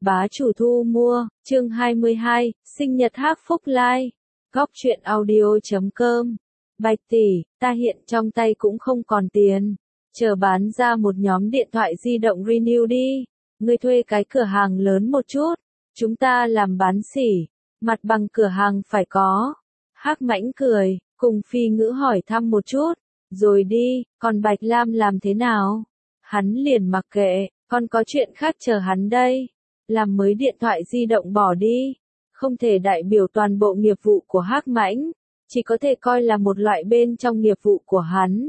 Bá chủ thu mua, chương 22, sinh nhật Hắc Phúc Lai. Góc truyện audio.com. Bạch tỷ, ta hiện trong tay cũng không còn tiền. Chờ bán ra một nhóm điện thoại di động Renew đi. Ngươi thuê cái cửa hàng lớn một chút. Chúng ta làm bán sỉ. Mặt bằng cửa hàng phải có. Hắc Mãnh cười, cùng Phi Ngữ hỏi thăm một chút. Rồi đi, còn Bạch Lam làm thế nào? Hắn liền mặc kệ, còn có chuyện khác chờ hắn đây. Làm mới điện thoại di động bỏ đi. Không thể đại biểu toàn bộ nghiệp vụ của Hắc Mãnh, chỉ có thể coi là một loại bên trong nghiệp vụ của hắn.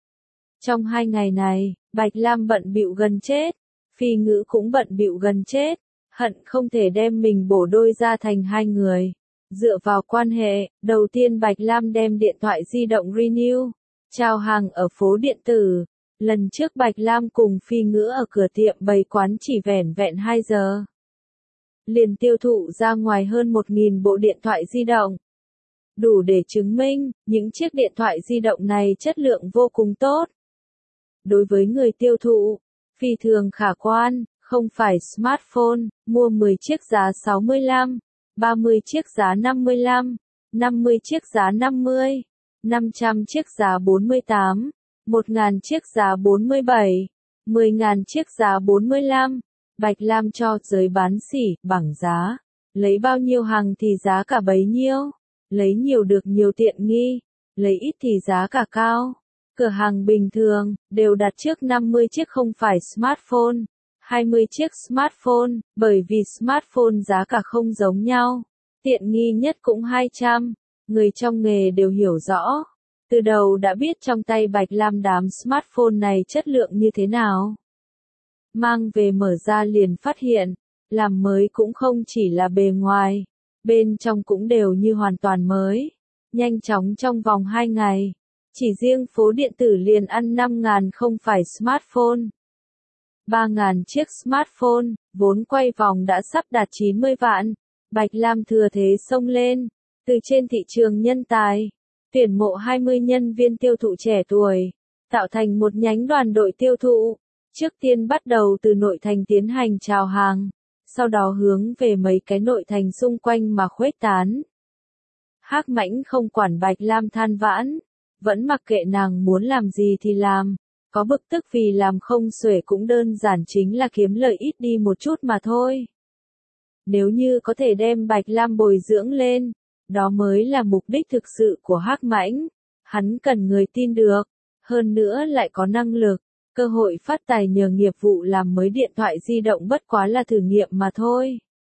Trong 2 ngày này, Bạch Lam bận bịu gần chết, Phi Ngữ cũng bận bịu gần chết, hận không thể đem mình bổ đôi ra thành 2 người. Dựa vào quan hệ, đầu tiên Bạch Lam đem điện thoại di động Renew, chào hàng ở phố điện tử. Lần trước Bạch Lam cùng Phi Ngữ ở cửa tiệm bày quán chỉ vẻn vẹn 2 giờ. Liền tiêu thụ ra ngoài hơn 1.000 bộ điện thoại di động. Đủ để chứng minh, những chiếc điện thoại di động này chất lượng vô cùng tốt. Đối với người tiêu thụ, phi thường khả quan, không phải smartphone, mua 10 chiếc giá 65, 30 chiếc giá 55, 50 chiếc giá 50, 500 chiếc giá 48, 1.000 chiếc giá 47, 10.000 chiếc giá 45. Bạch Lam cho giới bán sỉ, bằng giá. Lấy bao nhiêu hàng thì giá cả bấy nhiêu. Lấy nhiều được nhiều tiện nghi. Lấy ít thì giá cả cao. Cửa hàng bình thường, đều đặt trước 50 chiếc không phải smartphone. 20 chiếc smartphone, bởi vì smartphone giá cả không giống nhau. Tiện nghi nhất cũng 200. Người trong nghề đều hiểu rõ. Từ đầu đã biết trong tay Bạch Lam đám smartphone này chất lượng như thế nào. Mang về mở ra liền phát hiện, làm mới cũng không chỉ là bề ngoài, bên trong cũng đều như hoàn toàn mới. Nhanh chóng trong vòng 2 ngày, chỉ riêng phố điện tử liền ăn 5.000 không phải smartphone. 3.000 chiếc smartphone, vốn quay vòng đã sắp đạt 90 vạn. Bạch Lam thừa thế xông lên, từ trên thị trường nhân tài, tuyển mộ 20 nhân viên tiêu thụ trẻ tuổi, tạo thành một nhánh đoàn đội tiêu thụ. Trước tiên bắt đầu từ nội thành tiến hành chào hàng, sau đó hướng về mấy cái nội thành xung quanh mà khuếch tán. Hắc Mãnh không quản Bạch Lam than vãn, vẫn mặc kệ nàng muốn làm gì thì làm, có bực tức vì làm không xuể cũng đơn giản chính là kiếm lợi ít đi một chút mà thôi. Nếu như có thể đem Bạch Lam bồi dưỡng lên, đó mới là mục đích thực sự của Hắc Mãnh. Hắn cần người tin được, hơn nữa lại có năng lực. Cơ hội phát tài nhờ nghiệp vụ làm mới điện thoại di động bất quá là thử nghiệm mà thôi.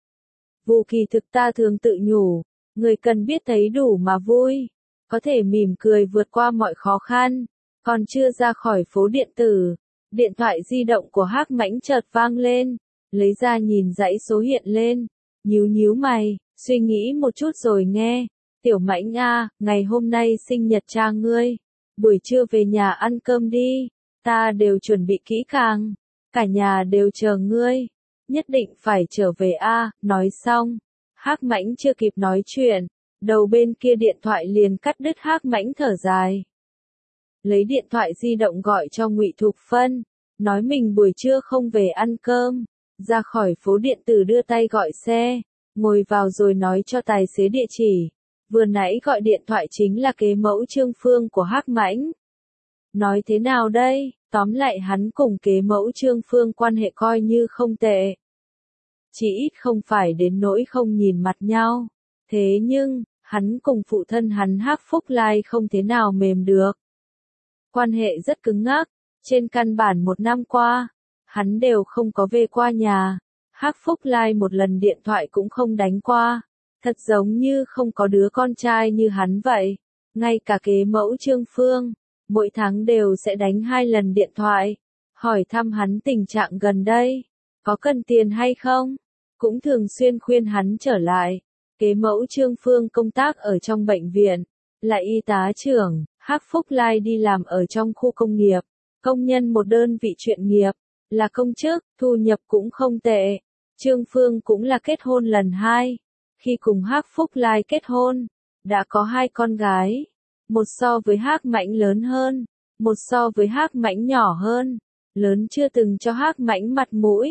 Vụ kỳ thực ta thường tự nhủ, người cần biết thấy đủ mà vui, có thể mỉm cười vượt qua mọi khó khăn. Còn chưa ra khỏi phố điện tử, điện thoại di động của Hắc Mãnh chợt vang lên, lấy ra nhìn dãy số hiện lên, nhíu nhíu mày, suy nghĩ một chút rồi nghe. Tiểu Mãnh a, ngày hôm nay sinh nhật cha ngươi, buổi trưa về nhà ăn cơm đi. Ta đều chuẩn bị kỹ càng, cả nhà đều chờ ngươi, nhất định phải trở về a. Nói xong, Hắc Mãnh chưa kịp nói chuyện, đầu bên kia điện thoại liền cắt đứt. Hắc Mãnh thở dài, lấy điện thoại di động gọi cho Ngụy Thục Phân, nói mình buổi trưa không về ăn cơm, ra khỏi phố điện tử đưa tay gọi xe, ngồi vào rồi nói cho tài xế địa chỉ. Vừa nãy gọi điện thoại chính là kế mẫu Trương Phương của Hắc Mãnh. Nói thế nào đây? Tóm lại hắn cùng kế mẫu Trương Phương quan hệ coi như không tệ. Chỉ ít không phải đến nỗi không nhìn mặt nhau. Thế nhưng, hắn cùng phụ thân hắn Hắc Phúc Lai không thế nào mềm được. Quan hệ rất cứng ngắc, trên căn bản 1 năm qua, hắn đều không có về qua nhà. Hắc Phúc Lai một lần điện thoại cũng không đánh qua. Thật giống như không có đứa con trai như hắn vậy. Ngay cả kế mẫu Trương Phương, mỗi tháng đều sẽ đánh 2 lần điện thoại, hỏi thăm hắn tình trạng gần đây, có cần tiền hay không, cũng thường xuyên khuyên hắn trở lại. Kế mẫu Trương Phương công tác ở trong bệnh viện, là y tá trưởng, Hắc Phúc Lai đi làm ở trong khu công nghiệp, công nhân một đơn vị chuyên nghiệp, là công chức, thu nhập cũng không tệ. Trương Phương cũng là kết hôn lần 2, khi cùng Hắc Phúc Lai kết hôn, đã có 2 con gái. Một so với Hắc Mãnh lớn hơn, một so với Hắc Mãnh nhỏ hơn. Lớn chưa từng cho Hắc Mãnh mặt mũi,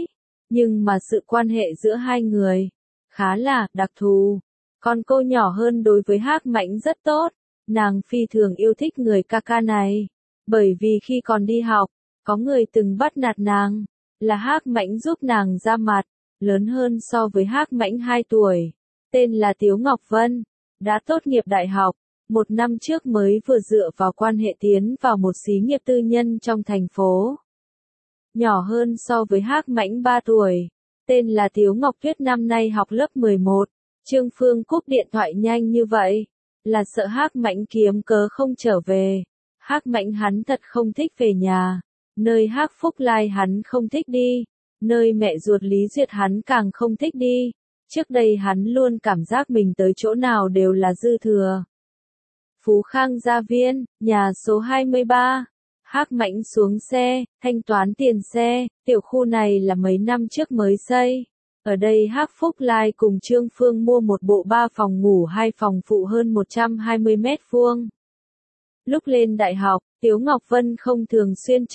nhưng mà sự quan hệ giữa hai người khá là đặc thù. Còn cô nhỏ hơn đối với Hắc Mãnh rất tốt, nàng phi thường yêu thích người ca ca này, bởi vì khi còn đi học, có người từng bắt nạt nàng, là Hắc Mãnh giúp nàng ra mặt, lớn hơn so với Hắc Mãnh 2 tuổi, tên là Tiếu Ngọc Vân, đã tốt nghiệp đại học, 1 năm trước mới vừa dựa vào quan hệ tiến vào một xí nghiệp tư nhân trong thành phố. Nhỏ hơn so với Hắc Mãnh 3 tuổi, tên là Tiếu Ngọc Tuyết, năm nay học lớp 11. Trương Phương cúp điện thoại nhanh như vậy, là sợ Hắc Mãnh kiếm cớ không trở về. Hắc Mãnh hắn thật không thích về nhà, nơi Hắc Phúc Lai hắn không thích đi, nơi mẹ ruột Lý Duyệt hắn càng không thích đi. Trước đây hắn luôn cảm giác mình tới chỗ nào đều là dư thừa. Phú Khang Gia Viên, nhà số 23. Hắc Mãnh xuống xe, thanh toán tiền xe, tiểu khu này là mấy năm trước mới xây. Ở đây Hắc Phúc Lai cùng Trương Phương mua một bộ 3 phòng ngủ 2 phòng phụ hơn 120 mét vuông. Lúc lên đại học, Tiếu Ngọc Vân không thường xuyên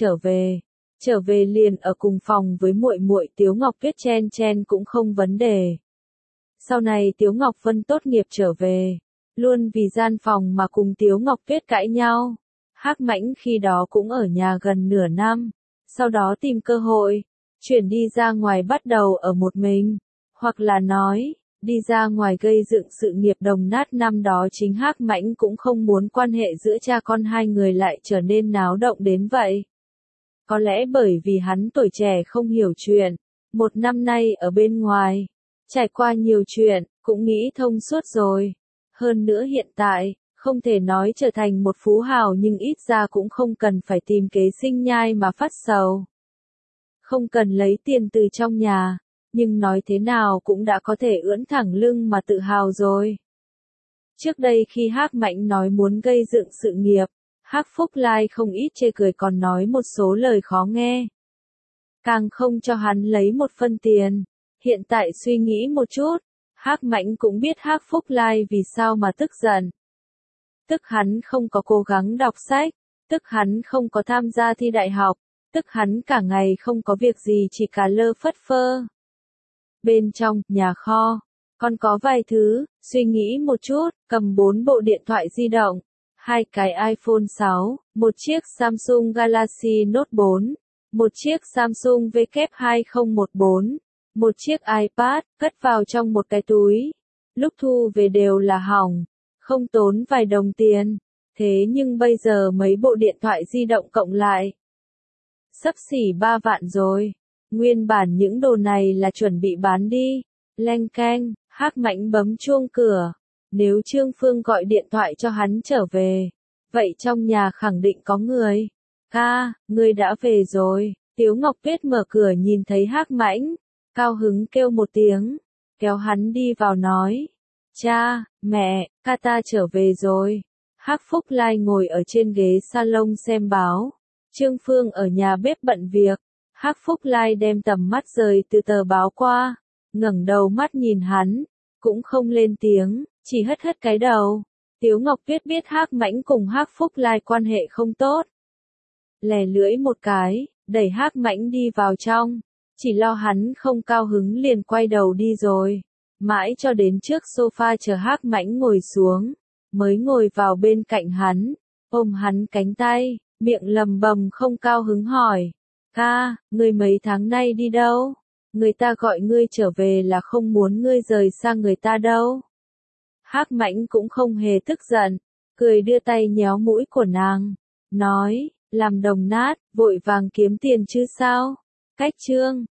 trở về liền ở cùng phòng với muội muội Tiếu Ngọc Tuyết, chen cũng không vấn đề. Sau này Tiếu Ngọc Vân tốt nghiệp trở về, luôn vì gian phòng mà cùng Tiếu Ngọc Tuyết cãi nhau. Hắc Mãnh khi đó cũng ở nhà gần nửa năm, sau đó tìm cơ hội, chuyển đi ra ngoài bắt đầu ở một mình, hoặc là nói, đi ra ngoài gây dựng sự nghiệp đồng nát. Năm đó chính Hắc Mãnh cũng không muốn quan hệ giữa cha con hai người lại trở nên náo động đến vậy. Có lẽ bởi vì hắn tuổi trẻ không hiểu chuyện, 1 năm nay ở bên ngoài, trải qua nhiều chuyện, cũng nghĩ thông suốt rồi. Hơn nữa hiện tại, không thể nói trở thành một phú hào nhưng ít ra cũng không cần phải tìm kế sinh nhai mà phát sầu. Không cần lấy tiền từ trong nhà, nhưng nói thế nào cũng đã có thể ưỡn thẳng lưng mà tự hào rồi. Trước đây khi Hắc Mãnh nói muốn gây dựng sự nghiệp, Hắc Phúc Lai không ít chê cười còn nói một số lời khó nghe. Càng không cho hắn lấy một phân tiền. Hiện tại suy nghĩ một chút, Hắc Mãnh cũng biết Hắc Phúc Lai vì sao mà tức giận. Tức hắn không có cố gắng đọc sách, tức hắn không có tham gia thi đại học, tức hắn cả ngày không có việc gì chỉ cà lơ phất phơ. Bên trong nhà kho, còn có vài thứ, suy nghĩ một chút, cầm 4 bộ điện thoại di động, 2 cái iPhone 6, một chiếc Samsung Galaxy Note 4, một chiếc Samsung W2014, một chiếc iPad, cất vào trong một cái túi. Lúc thu về đều là hỏng, không tốn vài đồng tiền. Thế nhưng bây giờ mấy bộ điện thoại di động cộng lại, xấp xỉ 3 vạn rồi. Nguyên bản những đồ này là chuẩn bị bán đi. Leng keng, Hắc Mãnh bấm chuông cửa. Nếu Trương Phương gọi điện thoại cho hắn trở về, vậy trong nhà khẳng định có người. Ca, ngươi đã về rồi. Tiếu Ngọc Tuyết mở cửa nhìn thấy Hắc Mãnh, cao hứng kêu một tiếng, kéo hắn đi vào nói. Cha, mẹ, ca ta trở về rồi. Hắc Phúc Lai ngồi ở trên ghế salon xem báo. Trương Phương ở nhà bếp bận việc. Hắc Phúc Lai đem tầm mắt rời từ tờ báo qua, ngẩng đầu mắt nhìn hắn, cũng không lên tiếng, chỉ hất hất cái đầu. Tiếu Ngọc Tuyết biết Hắc Mãnh cùng Hắc Phúc Lai quan hệ không tốt, lè lưỡi một cái, đẩy Hắc Mãnh đi vào trong, chỉ lo hắn không cao hứng liền quay đầu đi rồi. Mãi cho đến trước sofa chờ Hắc Mãnh ngồi xuống, mới ngồi vào bên cạnh hắn, ôm hắn cánh tay, miệng lầm bầm không cao hứng hỏi. Ca, ngươi mấy tháng nay đi đâu? Người ta gọi ngươi trở về là không muốn ngươi rời xa người ta đâu. Hắc Mãnh cũng không hề tức giận, cười đưa tay nhéo mũi của nàng, nói, làm đồng nát, vội vàng kiếm tiền chứ sao? Cách Trương